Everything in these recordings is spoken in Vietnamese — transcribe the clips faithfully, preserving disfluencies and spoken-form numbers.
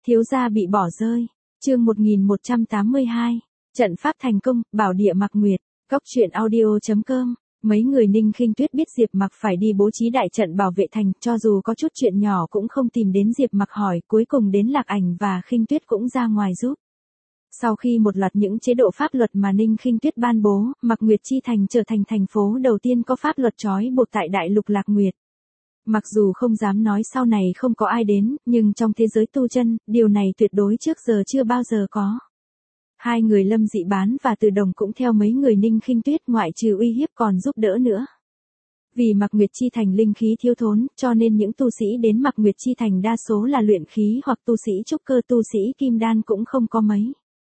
Thiếu gia bị bỏ rơi. Chương một nghìn một trăm tám mươi hai. Trận pháp thành công, bảo địa Mạc Nguyệt. Góc truyện audio chấm com. Mấy người Ninh Khinh Tuyết biết Diệp Mặc phải đi bố trí đại trận bảo vệ thành, cho dù có chút chuyện nhỏ cũng không tìm đến Diệp Mặc hỏi, cuối cùng đến Lạc Ảnh và Khinh Tuyết cũng ra ngoài giúp. Sau khi một loạt những chế độ pháp luật mà Ninh Khinh Tuyết ban bố, Mạc Nguyệt Chi Thành trở thành thành phố đầu tiên có pháp luật trói buộc tại đại lục Lạc Nguyệt. Mặc dù không dám nói sau này không có ai đến, nhưng trong thế giới tu chân, điều này tuyệt đối trước giờ chưa bao giờ có. Hai người Lâm Dị Bán và Từ Đồng cũng theo mấy người Ninh Khinh Tuyết, ngoại trừ uy hiếp còn giúp đỡ nữa. Vì Mạc Nguyệt Chi Thành linh khí thiếu thốn, cho nên những tu sĩ đến Mạc Nguyệt Chi Thành đa số là luyện khí hoặc tu sĩ trúc cơ, tu sĩ kim đan cũng không có mấy.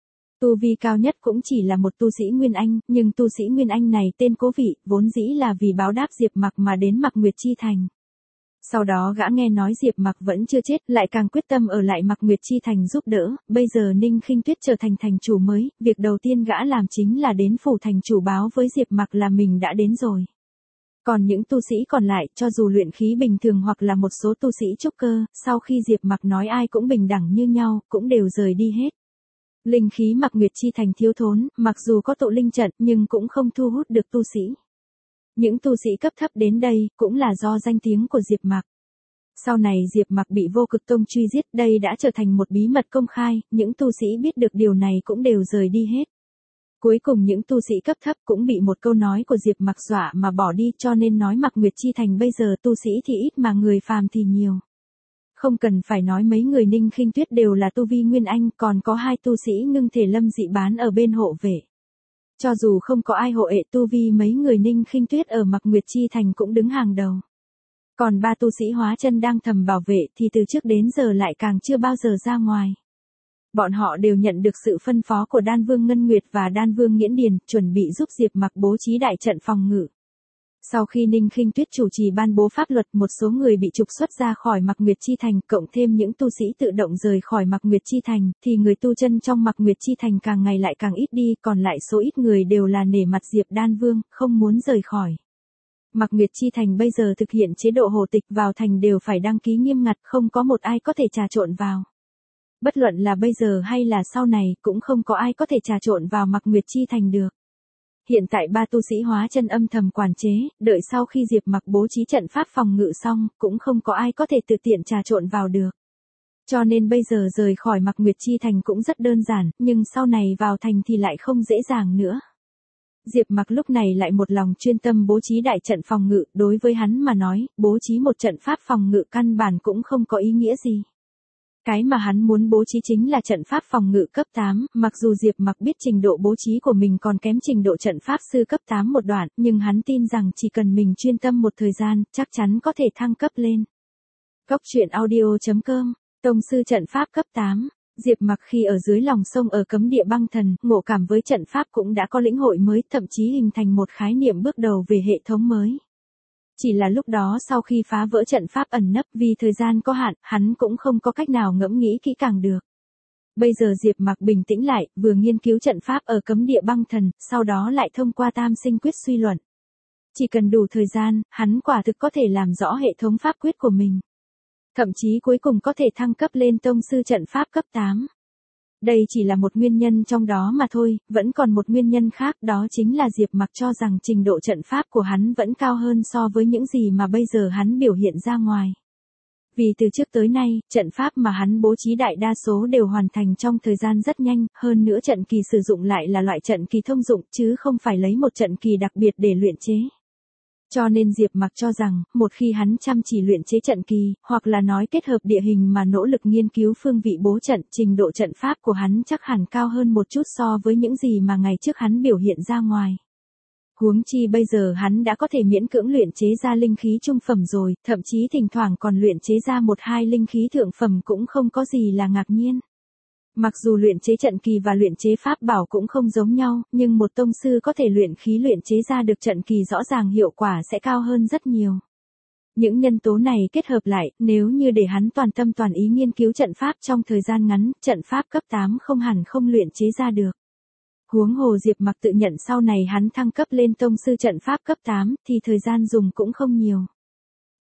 Tu vi cao nhất cũng chỉ là một tu sĩ Nguyên Anh, nhưng tu sĩ Nguyên Anh này tên Cố Vị, vốn dĩ là vì báo đáp Diệp Mặc mà đến Mạc Nguyệt Chi Thành. Sau đó gã nghe nói Diệp Mặc vẫn chưa chết, lại càng quyết tâm ở lại Mạc Nguyệt Chi Thành giúp đỡ, bây giờ Ninh Khinh Tuyết trở thành thành chủ mới, việc đầu tiên gã làm chính là đến phủ thành chủ báo với Diệp Mặc là mình đã đến rồi. Còn những tu sĩ còn lại, cho dù luyện khí bình thường hoặc là một số tu sĩ trúc cơ, sau khi Diệp Mặc nói ai cũng bình đẳng như nhau, cũng đều rời đi hết. Linh khí Mạc Nguyệt Chi Thành thiếu thốn, mặc dù có tụ linh trận nhưng cũng không thu hút được tu sĩ. Những tu sĩ cấp thấp đến đây, cũng là do danh tiếng của Diệp Mặc. Sau này Diệp Mặc bị Vô Cực Tông truy giết, đây đã trở thành một bí mật công khai, những tu sĩ biết được điều này cũng đều rời đi hết. Cuối cùng những tu sĩ cấp thấp cũng bị một câu nói của Diệp Mặc dọa mà bỏ đi, cho nên nói Mạc Nguyệt Chi Thành bây giờ tu sĩ thì ít mà người phàm thì nhiều. Không cần phải nói mấy người Ninh Khinh Tuyết đều là tu vi Nguyên Anh, còn có hai tu sĩ ngưng thể Lâm Dị Bán ở bên hộ vệ. Cho dù không có ai hộ ệ, tu vi mấy người Ninh Khinh Tuyết ở Mạc Nguyệt Chi Thành cũng đứng hàng đầu. Còn ba tu sĩ hóa chân đang thầm bảo vệ thì từ trước đến giờ lại càng chưa bao giờ ra ngoài. Bọn họ đều nhận được sự phân phó của Đan Vương Ngân Nguyệt và Đan Vương Nghiễn Điền, chuẩn bị giúp Diệp Mặc bố trí đại trận phòng ngự. Sau khi Ninh Khinh Tuyết chủ trì ban bố pháp luật, một số người bị trục xuất ra khỏi Mạc Nguyệt Chi Thành, cộng thêm những tu sĩ tự động rời khỏi Mạc Nguyệt Chi Thành, thì người tu chân trong Mạc Nguyệt Chi Thành càng ngày lại càng ít đi, còn lại số ít người đều là nể mặt Diệp Đan Vương, không muốn rời khỏi. Mạc Nguyệt Chi Thành bây giờ thực hiện chế độ hồ tịch, vào thành đều phải đăng ký nghiêm ngặt, không có một ai có thể trà trộn vào. Bất luận là bây giờ hay là sau này, cũng không có ai có thể trà trộn vào Mạc Nguyệt Chi Thành được. Hiện tại ba tu sĩ hóa chân âm thầm quản chế, đợi sau khi Diệp Mặc bố trí trận pháp phòng ngự xong, cũng không có ai có thể tự tiện trà trộn vào được. Cho nên bây giờ rời khỏi Mạc Nguyệt Chi Thành cũng rất đơn giản, nhưng sau này vào thành thì lại không dễ dàng nữa. Diệp Mặc lúc này lại một lòng chuyên tâm bố trí đại trận phòng ngự, đối với hắn mà nói, bố trí một trận pháp phòng ngự căn bản cũng không có ý nghĩa gì. Cái mà hắn muốn bố trí chính là trận pháp phòng ngự cấp tám, mặc dù Diệp Mặc biết trình độ bố trí của mình còn kém trình độ trận pháp sư cấp tám một đoạn, nhưng hắn tin rằng chỉ cần mình chuyên tâm một thời gian, chắc chắn có thể thăng cấp lên. Góc truyện audio chấm com, tông sư trận pháp cấp tám, Diệp Mặc khi ở dưới lòng sông ở cấm địa băng thần, ngộ cảm với trận pháp cũng đã có lĩnh hội mới, thậm chí hình thành một khái niệm bước đầu về hệ thống mới. Chỉ là lúc đó sau khi phá vỡ trận pháp ẩn nấp, vì thời gian có hạn, hắn cũng không có cách nào ngẫm nghĩ kỹ càng được. Bây giờ Diệp Mặc bình tĩnh lại, vừa nghiên cứu trận pháp ở cấm địa băng thần, sau đó lại thông qua tam sinh quyết suy luận. Chỉ cần đủ thời gian, hắn quả thực có thể làm rõ hệ thống pháp quyết của mình. Thậm chí cuối cùng có thể thăng cấp lên tông sư trận pháp cấp tám. Đây chỉ là một nguyên nhân trong đó mà thôi, vẫn còn một nguyên nhân khác, đó chính là Diệp Mặc cho rằng trình độ trận pháp của hắn vẫn cao hơn so với những gì mà bây giờ hắn biểu hiện ra ngoài. Vì từ trước tới nay, trận pháp mà hắn bố trí đại đa số đều hoàn thành trong thời gian rất nhanh, hơn nữa trận kỳ sử dụng lại là loại trận kỳ thông dụng chứ không phải lấy một trận kỳ đặc biệt để luyện chế. Cho nên Diệp Mặc cho rằng, một khi hắn chăm chỉ luyện chế trận kỳ, hoặc là nói kết hợp địa hình mà nỗ lực nghiên cứu phương vị bố trận, trình độ trận pháp của hắn chắc hẳn cao hơn một chút so với những gì mà ngày trước hắn biểu hiện ra ngoài. Huống chi bây giờ hắn đã có thể miễn cưỡng luyện chế ra linh khí trung phẩm rồi, thậm chí thỉnh thoảng còn luyện chế ra một hai linh khí thượng phẩm cũng không có gì là ngạc nhiên. Mặc dù luyện chế trận kỳ và luyện chế pháp bảo cũng không giống nhau, nhưng một tông sư có thể luyện khí luyện chế ra được trận kỳ rõ ràng hiệu quả sẽ cao hơn rất nhiều. Những nhân tố này kết hợp lại, nếu như để hắn toàn tâm toàn ý nghiên cứu trận pháp trong thời gian ngắn, trận pháp cấp tám không hẳn không luyện chế ra được. Huống hồ Diệp Mặc tự nhận sau này hắn thăng cấp lên tông sư trận pháp cấp tám, thì thời gian dùng cũng không nhiều.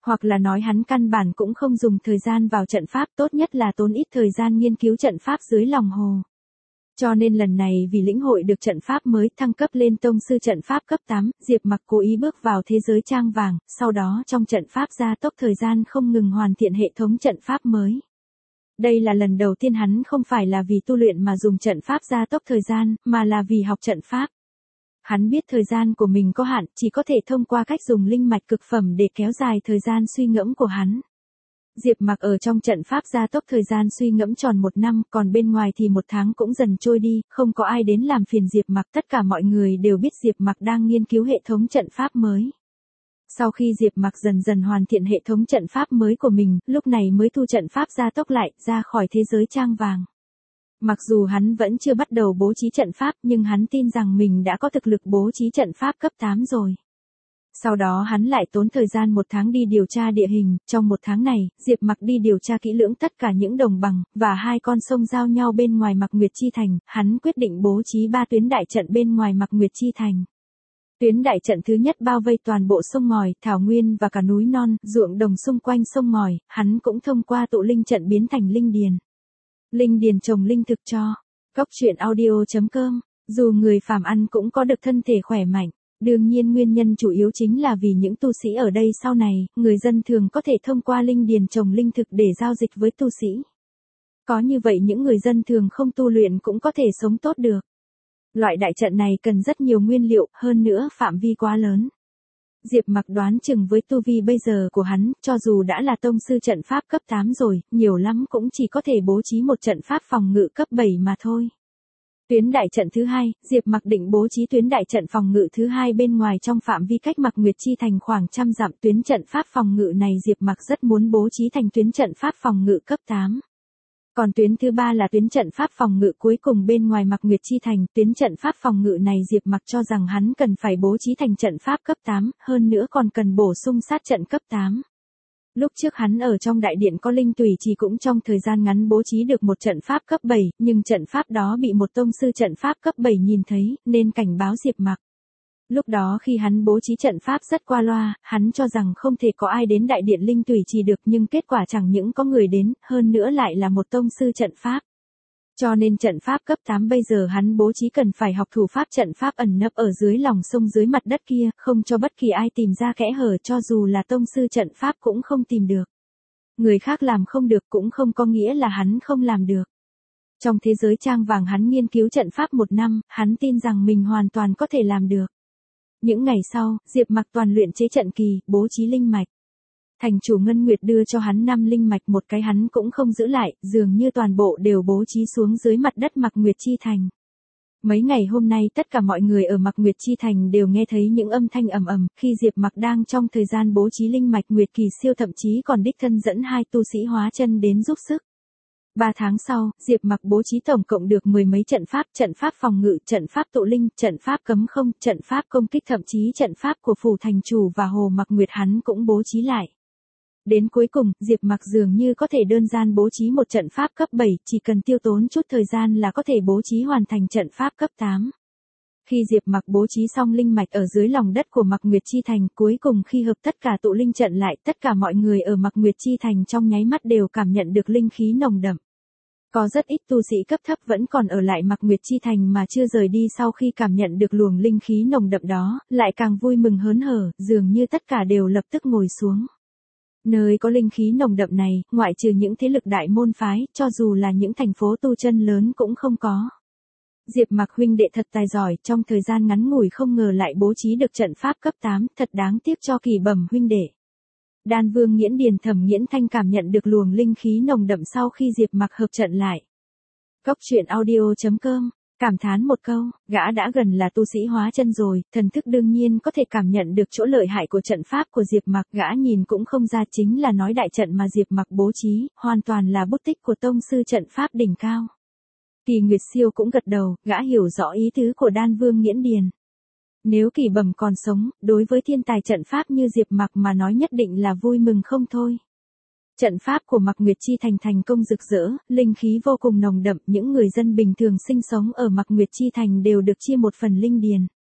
Hoặc là nói hắn căn bản cũng không dùng thời gian vào trận pháp, tốt nhất là tốn ít thời gian nghiên cứu trận pháp dưới lòng hồ. Cho nên lần này vì lĩnh hội được trận pháp mới thăng cấp lên tông sư trận pháp cấp tám, Diệp Mặc cố ý bước vào thế giới trang vàng, sau đó trong trận pháp gia tốc thời gian không ngừng hoàn thiện hệ thống trận pháp mới. Đây là lần đầu tiên hắn không phải là vì tu luyện mà dùng trận pháp gia tốc thời gian, mà là vì học trận pháp. Hắn biết thời gian của mình có hạn, chỉ có thể thông qua cách dùng linh mạch cực phẩm để kéo dài thời gian suy ngẫm của hắn. Diệp Mặc ở trong trận pháp gia tốc thời gian suy ngẫm tròn một năm, còn bên ngoài thì một tháng cũng dần trôi đi, không có ai đến làm phiền Diệp Mặc, tất cả mọi người đều biết Diệp Mặc đang nghiên cứu hệ thống trận pháp mới. Sau khi Diệp Mặc dần dần hoàn thiện hệ thống trận pháp mới của mình, lúc này mới thu trận pháp gia tốc lại, ra khỏi thế giới trang vàng. Mặc dù hắn vẫn chưa bắt đầu bố trí trận pháp, nhưng hắn tin rằng mình đã có thực lực bố trí trận pháp cấp tám rồi. Sau đó hắn lại tốn thời gian một tháng đi điều tra địa hình, trong một tháng này, Diệp Mặc đi điều tra kỹ lưỡng tất cả những đồng bằng, và hai con sông giao nhau bên ngoài Mạc Nguyệt Chi Thành, hắn quyết định bố trí ba tuyến đại trận bên ngoài Mạc Nguyệt Chi Thành. Tuyến đại trận thứ nhất bao vây toàn bộ sông ngòi, thảo nguyên và cả núi non, ruộng đồng xung quanh sông ngòi, hắn cũng thông qua tụ linh trận biến thành linh điền. Linh điền trồng linh thực cho. Cốc truyện audio chấm com, dù người phàm ăn cũng có được thân thể khỏe mạnh. Đương nhiên nguyên nhân chủ yếu chính là vì những tu sĩ ở đây sau này, người dân thường có thể thông qua linh điền trồng linh thực để giao dịch với tu sĩ. Có như vậy những người dân thường không tu luyện cũng có thể sống tốt được. Loại đại trận này cần rất nhiều nguyên liệu, hơn nữa phạm vi quá lớn. Diệp Mặc đoán chừng với tu vi bây giờ của hắn, cho dù đã là tông sư trận pháp cấp tám rồi, nhiều lắm cũng chỉ có thể bố trí một trận pháp phòng ngự cấp bảy mà thôi. Tuyến đại trận thứ hai, Diệp Mặc định bố trí tuyến đại trận phòng ngự thứ hai bên ngoài trong phạm vi cách Mạc Nguyệt Chi Thành khoảng trăm dặm. Tuyến trận pháp phòng ngự này Diệp Mặc rất muốn bố trí thành tuyến trận pháp phòng ngự cấp tám. Còn tuyến thứ ba là tuyến trận pháp phòng ngự cuối cùng bên ngoài Mạc Nguyệt Chi Thành. Tuyến trận pháp phòng ngự này Diệp Mặc cho rằng hắn cần phải bố trí thành trận pháp cấp tám, hơn nữa còn cần bổ sung sát trận cấp tám. Lúc trước hắn ở trong đại điện có linh tùy trì cũng trong thời gian ngắn bố trí được một trận pháp cấp bảy, nhưng trận pháp đó bị một tông sư trận pháp cấp bảy nhìn thấy, nên cảnh báo Diệp Mặc. Lúc đó khi hắn bố trí trận pháp rất qua loa, hắn cho rằng không thể có ai đến đại điện linh tùy trì được, nhưng kết quả chẳng những có người đến, hơn nữa lại là một tông sư trận pháp. Cho nên trận pháp cấp tám bây giờ hắn bố trí cần phải học thủ pháp trận pháp ẩn nấp ở dưới lòng sông dưới mặt đất kia, không cho bất kỳ ai tìm ra kẽ hở, cho dù là tông sư trận pháp cũng không tìm được. Người khác làm không được cũng không có nghĩa là hắn không làm được. Trong thế giới trang vàng hắn nghiên cứu trận pháp một năm, hắn tin rằng mình hoàn toàn có thể làm được. Những ngày sau, Diệp Mặc toàn luyện chế trận kỳ, bố trí linh mạch. Thành chủ Ngân Nguyệt đưa cho hắn năm linh mạch, một cái hắn cũng không giữ lại, dường như toàn bộ đều bố trí xuống dưới mặt đất Mạc Nguyệt Chi Thành. Mấy ngày hôm nay tất cả mọi người ở Mạc Nguyệt Chi Thành đều nghe thấy những âm thanh ầm ầm, khi Diệp Mặc đang trong thời gian bố trí linh mạch Nguyệt Kỳ Siêu thậm chí còn đích thân dẫn hai tu sĩ hóa chân đến giúp sức. Ba tháng sau, Diệp Mặc bố trí tổng cộng được mười mấy trận pháp, trận pháp phòng ngự, trận pháp tụ linh, trận pháp cấm không, trận pháp công kích, thậm chí trận pháp của phủ thành chủ và hồ Mạc Nguyệt hắn cũng bố trí lại. Đến cuối cùng, Diệp Mặc dường như có thể đơn giản bố trí một trận pháp cấp bảy, chỉ cần tiêu tốn chút thời gian là có thể bố trí hoàn thành trận pháp cấp tám. Khi Diệp Mặc bố trí xong linh mạch ở dưới lòng đất của Mạc Nguyệt Chi Thành, cuối cùng khi hợp tất cả tụ linh trận lại, tất cả mọi người ở Mạc Nguyệt Chi Thành trong nháy mắt đều cảm nhận được linh khí nồng đậm. Có rất ít tu sĩ cấp thấp vẫn còn ở lại Mạc Nguyệt Chi Thành mà chưa rời đi, sau khi cảm nhận được luồng linh khí nồng đậm đó, lại càng vui mừng hớn hở, dường như tất cả đều lập tức ngồi xuống. Nơi có linh khí nồng đậm này, ngoại trừ những thế lực đại môn phái, cho dù là những thành phố tu chân lớn cũng không có. Diệp Mặc huynh đệ thật tài giỏi, trong thời gian ngắn ngủi không ngờ lại bố trí được trận pháp cấp tám, thật đáng tiếc cho Kỳ Bẩm huynh đệ. Đan Vương Nghiễn Điền Thẩm Nghiễn Thanh cảm nhận được luồng linh khí nồng đậm sau khi Diệp Mặc hợp trận lại. Cốc truyện audio chấm com, cảm thán một câu, gã đã gần là tu sĩ hóa chân rồi, thần thức đương nhiên có thể cảm nhận được chỗ lợi hại của trận pháp của Diệp Mặc, gã nhìn cũng không ra chính là nói đại trận mà Diệp Mặc bố trí, hoàn toàn là bút tích của tông sư trận pháp đỉnh cao. Kỳ Nguyệt Siêu cũng gật đầu, gã hiểu rõ ý tứ của Đan Vương Nghiễn Điền. Nếu Kỳ Bẩm còn sống, đối với thiên tài trận pháp như Diệp Mặc mà nói nhất định là vui mừng không thôi. Trận pháp của Mạc Nguyệt Chi Thành thành công rực rỡ, linh khí vô cùng nồng đậm, những người dân bình thường sinh sống ở Mạc Nguyệt Chi Thành đều được chia một phần linh điền.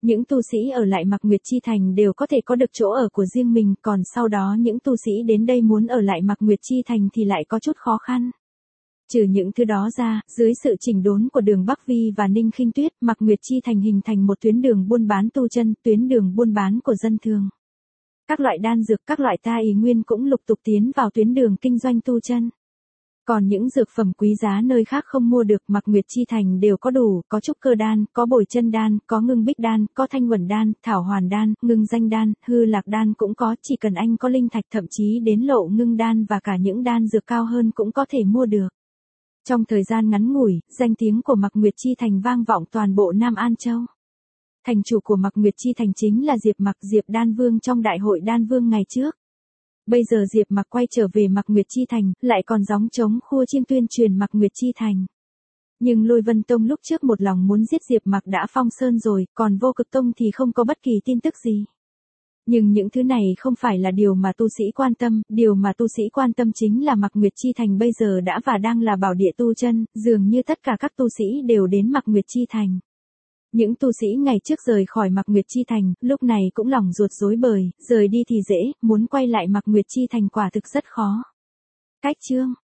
Những tu sĩ ở lại Mạc Nguyệt Chi Thành đều có thể có được chỗ ở của riêng mình, còn sau đó những tu sĩ đến đây muốn ở lại Mạc Nguyệt Chi Thành thì lại có chút khó khăn. Trừ những thứ đó ra, dưới sự chỉnh đốn của Đường Bắc Vi và Ninh Khinh Tuyết, Mạc Nguyệt Chi Thành hình thành một tuyến đường buôn bán tu chân, tuyến đường buôn bán của dân thường. Các loại đan dược, các loại ta ý nguyên cũng lục tục tiến vào tuyến đường kinh doanh tu chân. Còn những dược phẩm quý giá nơi khác không mua được, Mạc Nguyệt Chi Thành đều có đủ, có trúc cơ đan, có bồi chân đan, có ngưng bích đan, có thanh uẩn đan, thảo hoàn đan, ngưng danh đan, hư lạc đan cũng có, chỉ cần anh có linh thạch thậm chí đến lộ ngưng đan và cả những đan dược cao hơn cũng có thể mua được. Trong thời gian ngắn ngủi, danh tiếng của Mạc Nguyệt Chi Thành vang vọng toàn bộ Nam An Châu. Thành chủ của Mạc Nguyệt Chi Thành chính là Diệp Mặc, Diệp Đan Vương trong đại hội Đan Vương ngày trước. Bây giờ Diệp Mặc quay trở về Mạc Nguyệt Chi Thành, lại còn gióng trống khua chiêng tuyên truyền Mạc Nguyệt Chi Thành. Nhưng Lôi Vân Tông lúc trước một lòng muốn giết Diệp Mặc đã phong sơn rồi, còn Vô Cực Tông thì không có bất kỳ tin tức gì. Nhưng những thứ này không phải là điều mà tu sĩ quan tâm, điều mà tu sĩ quan tâm chính là Mạc Nguyệt Chi Thành bây giờ đã và đang là bảo địa tu chân, dường như tất cả các tu sĩ đều đến Mạc Nguyệt Chi Thành. Những tu sĩ ngày trước rời khỏi Mạc Nguyệt Chi Thành, lúc này cũng lòng ruột rối bời, rời đi thì dễ, muốn quay lại Mạc Nguyệt Chi Thành quả thực rất khó. Cách chương